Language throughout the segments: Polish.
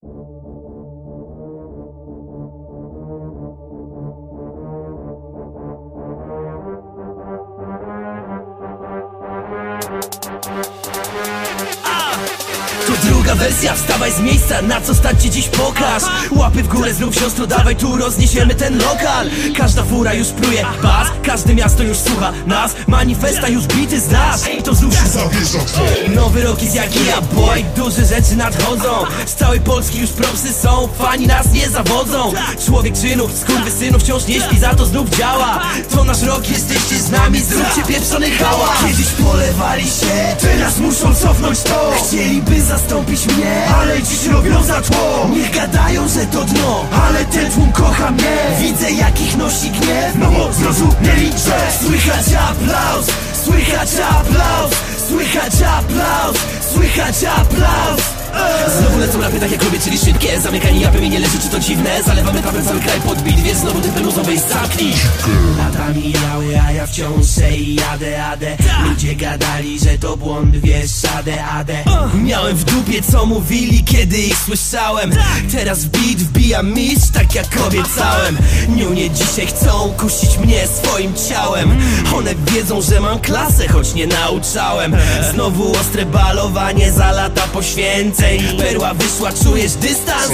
To druga wersja, wstawaj z miejsca, na co stać ci dziś pokaż. Łapy w górę, znów siostro, dawaj, tu rozniesiemy ten lokal. Każda fura już pluje bas, każde miasto już słucha nas. Manifesta już bity znasz, to znów się zawiesza. Nowy rok jest jak ja, boy, duże rzeczy nadchodzą. Z całej Polski już propsy są, fani nas nie zawodzą. Człowiek czynów, skurwysynów wciąż nie śpi, za to znów działa. To nasz rok, jesteście z nami, zróbcie pieprzony hałas. Kiedyś polewali się, teraz muszą cofnąć to. Chcieliby zastąpić mnie, ale dziś robią za tło. Niech gadają, że to dno, ale ten tłum kocha mnie. Widzę, jakich nosi gniew, no bo zrozumieli, że słychać aplauz, słychać aplauz, słychać aplauz, słychać aplauz. Znowu lecą rapy tak jak lubię, czyli szybkie. Zamykani japy mi nie leży, czy to dziwne? Zalewamy trapem cały kraj pod beat, więc znowu typy luzą, weź zamknij. Lata mijały, a ja wciąż i jadę. Ludzie gadali, że to błąd, wiesz, adę. Miałem w dupie, co mówili, kiedy ich słyszałem. Teraz w beat wbijam mistrz, tak jak obiecałem. Niunie dzisiaj chcą kusić mnie swoim ciałem. One wiedzą, że mam klasę, choć nie nauczałem. Znowu ostre balowanie za lata poświęceń. Perła wyszła, czujesz dystans?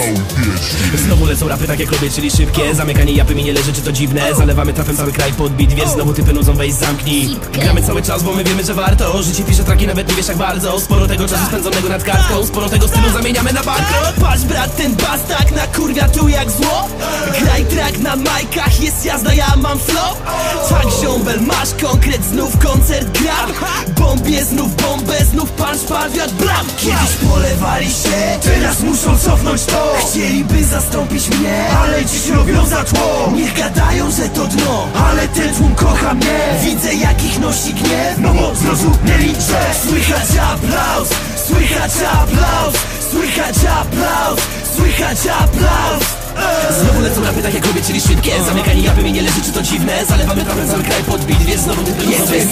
Znowu lecą rapy tak jak lubię, czyli szybkie. Zamykanie japy mi nie leży, czy to dziwne? Zalewamy trafem cały kraj pod beat, wiesz, znowu typy nudzą, weź zamknij. Gramy cały czas, bo my wiemy, że warto. Życie pisze traki, nawet nie wiesz jak bardzo. Sporo tego czasu spędzonego nad kartką, sporo tego stylu zamieniamy na bankrot. Patrz brat, ten bas tak nakurwia tu jak zło. Graj track na majkach, jest jazda, ja mam flow. Tak ziombel, masz konkret, znów koncert gram. Bombie, znów bombę, znów punch, wiatr, blam. Kiedyś polewali się, teraz muszą cofnąć to. Chcieliby zastąpić mnie, ale dziś robią za tło. Niech gadają, że to dno, ale ten tłum kocha mnie. Widzę, jakich nosi gniew, no bo zrozumieli, że słychać aplauz, słychać aplauz, słychać aplauz, słychać aplauz. Znowu lecą rapy tak jak lubię, czyli szybkie. Zamykanie japy mi nie leży, czy to dziwne? Zalewamy trapem cały kraj pod beat, wiesz, znowu typy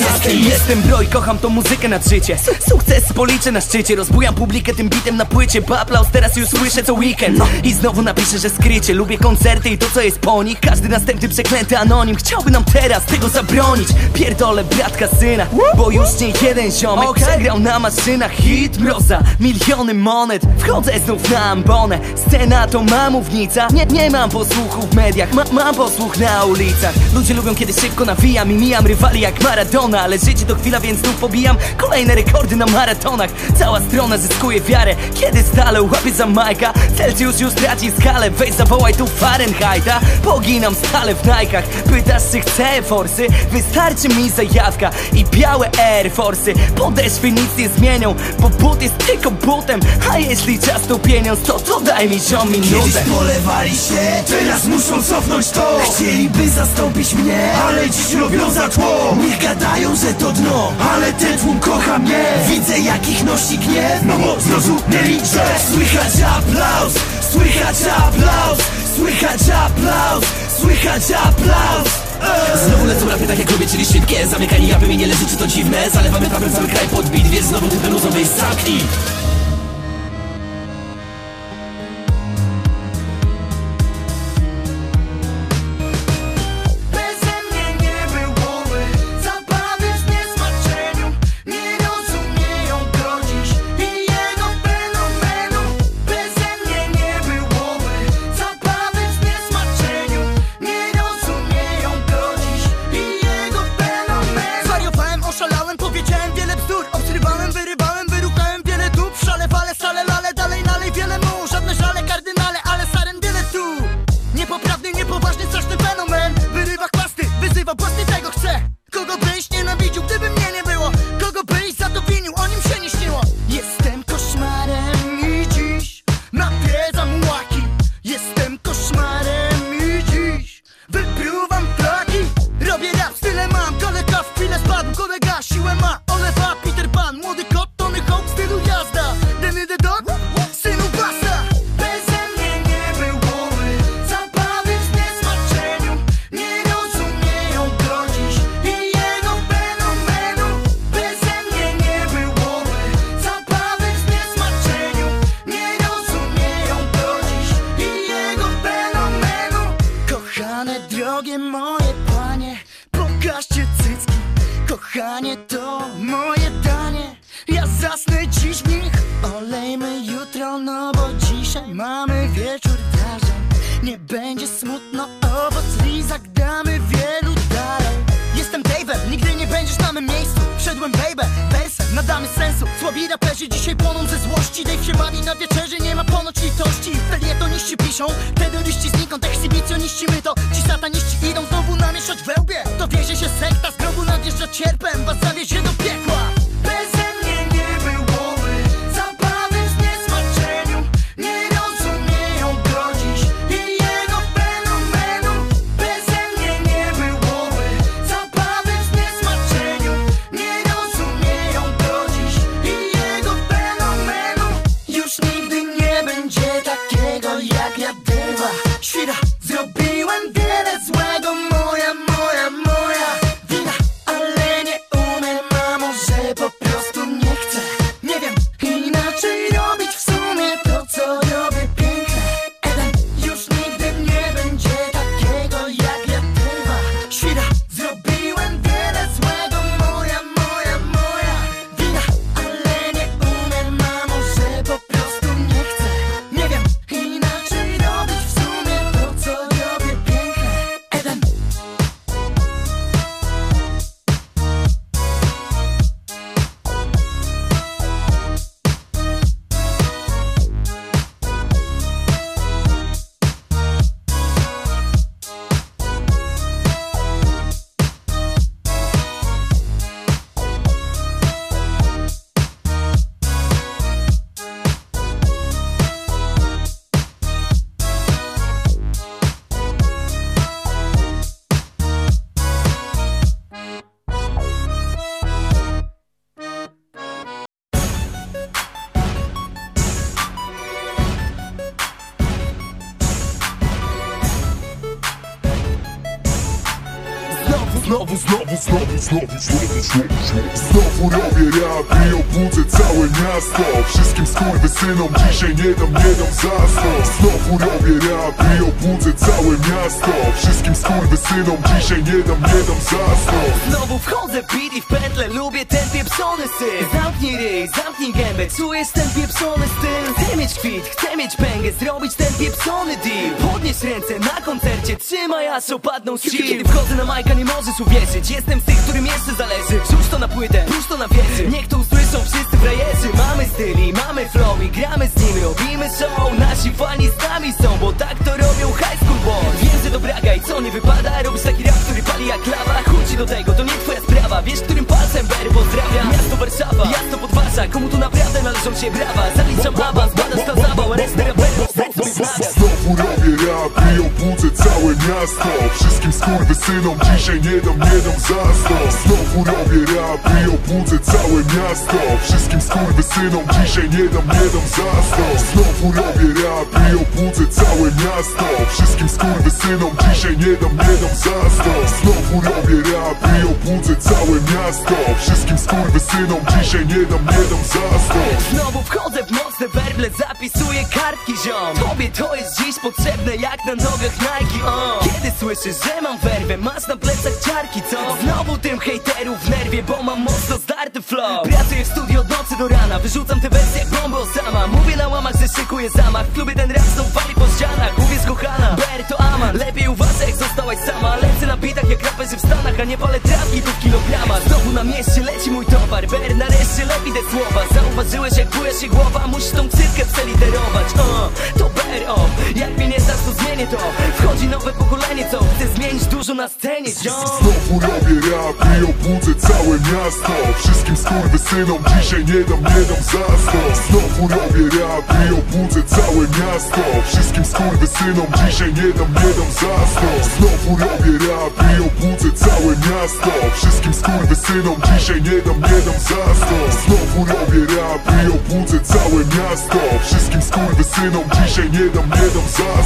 Jestem bro i kocham tą muzykę nad życie. Sukces policzę na szczycie. Rozbujam publikę tym bitem na płycie. Aplauz teraz już słyszę co weekend. I znowu napiszę, że skrycie. Lubię koncerty i to co jest po nich. Każdy następny przeklęty anonim chciałby nam teraz tego zabronić. Pierdolę bratka syna, bo już nie jeden ziomek przegrał na maszynach hit mroza, miliony monet. Wchodzę znów na ambonę. Scena to mamównica. Nie mam posłuchu w mediach, mam posłuch na ulicach. Ludzie lubią, kiedy szybko nawijam i mijam rywali jak Maradona. Ale życie to chwila, więc znów pobijam kolejne rekordy na maratonach. Cała strona zyskuje wiarę, kiedy stale łapię za majka. Celsius już traci skalę, weź zawołaj tu Fahrenheita. Poginam stale w Nike'ach, pytasz czy chcę forsy? Wystarczy mi zajawka i białe Air Force'y. Podeszwy nic nie zmienią, bo but jest tylko butem. A jeśli czas to pieniądz, to daj mi ziom minutę. Kiedyś polewali się, teraz muszą cofnąć to. Chcieliby zastąpić mnie, ale dziś robią za tło. Niech gadają, że to dno, ale ten tłum kocha mnie. Widzę, jakich nosi gniew, no bo zrozumieli, że słychać aplauz, słychać aplauz, słychać aplauz, słychać aplauz. Znowu lecą rapy tak jak lubię, czyli szybkie. Zamykanie japy mi nie leży, czy to dziwne? Zalewamy trapem cały kraj pod beat, wiesz, znowu typy nudzą, weź zamknij. Wyrywałem, wyruchałem wiele dób, kochanie, to moje danie. Ja zasnę dziś w nich, olejmy jutro, no bo dzisiaj mamy wieczór wrażeń. Nie będzie smutno, owoc lizak damy wielu dalej. Jestem Dave'em, nigdy nie będziesz na mym miejscu. Wszedłem baby, wersem, nadamy sensu. Słabi raperzy dzisiaj płoną ze złości. Dave się bawi na wieczerzy, nie ma ponoć litości. Felietoniści piszą, terroryści znikąd, ekshibicjoniści my to. Ci sataniści idą znowu namieszać we łbie. Dowiezie się sekta, z grobu nadjeżdża cierpem, was zawiezie do piekła. Beze mnie nie byłoby zabawy w niesmaczeniu. Nie rozumieją go dziś i jego fenomenu. Beze mnie nie byłoby zabawy w niesmaczeniu. Nie rozumieją go dziś i jego fenomenu. Już nigdy nie będzie takiego jak ja, dywa. Świra, zrobiłem wiele złego, moja wina. Ale nie umiem, a może po prostu nie chcę. Nie wiem inaczej robić w sumie to, co robię piękne. Eden już nigdy nie będzie takiego jak ja, dywa. Świra, zrobiłem wiele złego, moja wina. Ale nie umiem, a może po prostu nie chcę. Nie wiem inaczej robić w sumie to, co robię piękne. Eden. Znowu robię rap i obudzę całe miasto. Wszystkim skurwysynom dzisiaj nie dam zasnąć. Znowu robię rap i obudzę całe miasto. Wszystkim skurwysynom dzisiaj nie dam zasnąć. Znowu wchodzę w beat i w pętlę, lubię ten pieprzony styl. Zamknij ryj, zamknij gębę, czujesz ten pieprzony styl. Chcę mieć kwit, chcę mieć pęgę, zrobić ten pieprzony deal. Podnieś ręce na koncercie, trzymaj aż opadną z sił. Kiedy wchodzę na majka nie możesz uwierzyć, jestem z tych, którym jeszcze zależy. Wrzuć to na płytę, puść to na wieży. Niech to usłyszą wszyscy frajerzy. Mamy styl i mamy flow i gramy z nimi, robimy show. Nasi fani z nami są, bo tak to robią high school boys. Wiem, że to braga i co nie wypada, robisz taki rap, który pali jak lawa. Chuci do tego, to nie twoja sprawa, wiesz, którym palcem Berry pozdrawia. Miasto Warszawa, miasto Podwarza, komu tu naprawdę należą się brawa. Zaliczam awans, badasz ta zabawa, resztę raperów zdać sobie nawias. Znowu robię rap i obudzę całe miasto. Wszystkim skurwysynom dzisiaj nie dam zasnąć. Znowu robię rap i obudzę całe miasto. Wszystkim skurwysynom dzisiaj nie dam zasnąć. Znowu robię rap i obudzę całe miasto. Wszystkim skurwysynom dzisiaj nie dam zasnąć. Znowu robię rap i obudzę całe miasto. Wszystkim skurwysynom dzisiaj nie dam zasnąć. Znowu wchodzę w mocne werble, zapisuję kartki ziom. Tobie to jest dziś potrzebne jak na nogach Nike. Kiedy słyszysz, że mam werwę, masz na plecach ciarki, co? Znowu tym hejterów w nerwie, bo mam mocno zdarty flow. Pracuję w studio od nocy do rana, wyrzucam te wersje jak bomba sama. Mówię na łamach, że szykuję zamach. W klubie ten rap znów wali po ścianach. Uwierz kochana, Ber to Aman. Lepiej uważaj jak zostałaś sama. Lecę na bitach jak raperzy w Stanach, a nie palę trawki tu w kilogramach. Znowu na mieście leci mój towar. Ber nareszcie lepi te słowa. Zauważyłeś jak buja się głowa, musisz tą cyrkę przeliterować. To Ber, jak mnie nie znasz to zmienię to. Wchodzi nowe pokolenie, co chce zmienić dużo na scenie, Znowu robię rap i obudzę całe miasto. Wszystkim skurwysynom dzisiaj nie dam zasnąć. Znowu robię rap i obudzę całe miasto. Wszystkim skurwysynom dzisiaj nie dam zasnąć. Znowu robię rap i obudzę całe miasto. Wszystkim skurwysynom dzisiaj nie dam zasnąć. Znowu robię rap i obudzę całe miasto. Wszystkim skurwysynom dzisiaj nie dam zasnąć.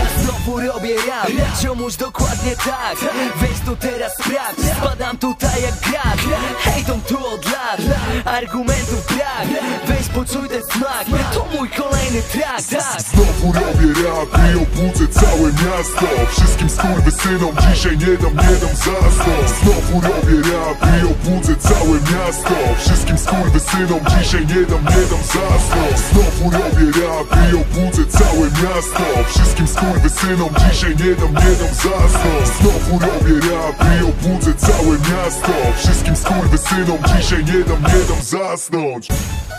Znowu robię rap, ziomuś dokładnie tak. Weź to teraz sprawdź, spadam tutaj jak grat. Hejtom tu od lat, argumentów brak. Weź poczuj ten smak, to mój kolejny track, tak. Znowu robię rap i obudzę całe miasto. Wszystkim skurwysynom dzisiaj nie dam zasnąć. Znowu robię rap i obudzę całe miasto. Wszystkim skurwysynom dzisiaj nie dam zasnąć. Znowu robię rap i obudzę całe miasto. Wszystkim skurwysynom dzisiaj nie dam zasnąć. Znowu robię rap i obudzę całe miasto. Wszystkim skurwysynom dzisiaj nie dam zasnąć.